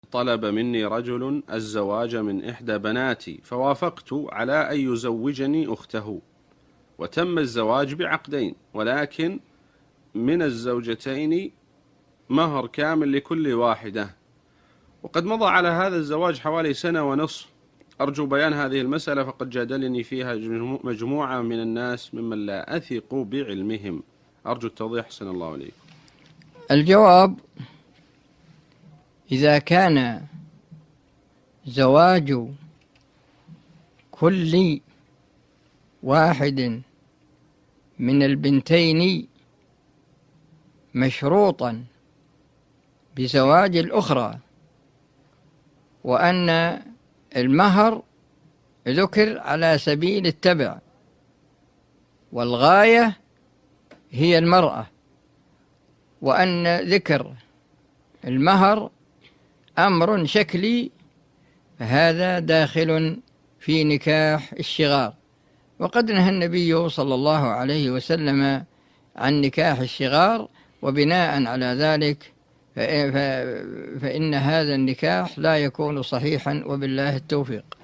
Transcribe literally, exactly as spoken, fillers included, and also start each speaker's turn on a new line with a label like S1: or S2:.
S1: طلب مني رجل الزواج من إحدى بناتي، فوافقت على أن يزوجني أخته، وتم الزواج بعقدين، ولكن من الزوجتين مهر كامل لكل واحدة، وقد مضى على هذا الزواج حوالي سنة ونصف. أرجو بيان هذه المسألة، فقد جادلني فيها مجموعة من الناس ممن لا أثق بعلمهم. أرجو التوضيح، حسن الله عليكم.
S2: الجواب: إذا كان زواج كل واحد من البنتين مشروطا بزواج الأخرى، وأن المهر ذكر على سبيل التبع والغاية هي المرأة، وأن ذكر المهر أمر شكلي، فهذا داخل في نكاح الشغار. وقد نهى النبي صلى الله عليه وسلم عن نكاح الشغار، وبناء على ذلك فإن هذا النكاح لا يكون صحيحا، وبالله التوفيق.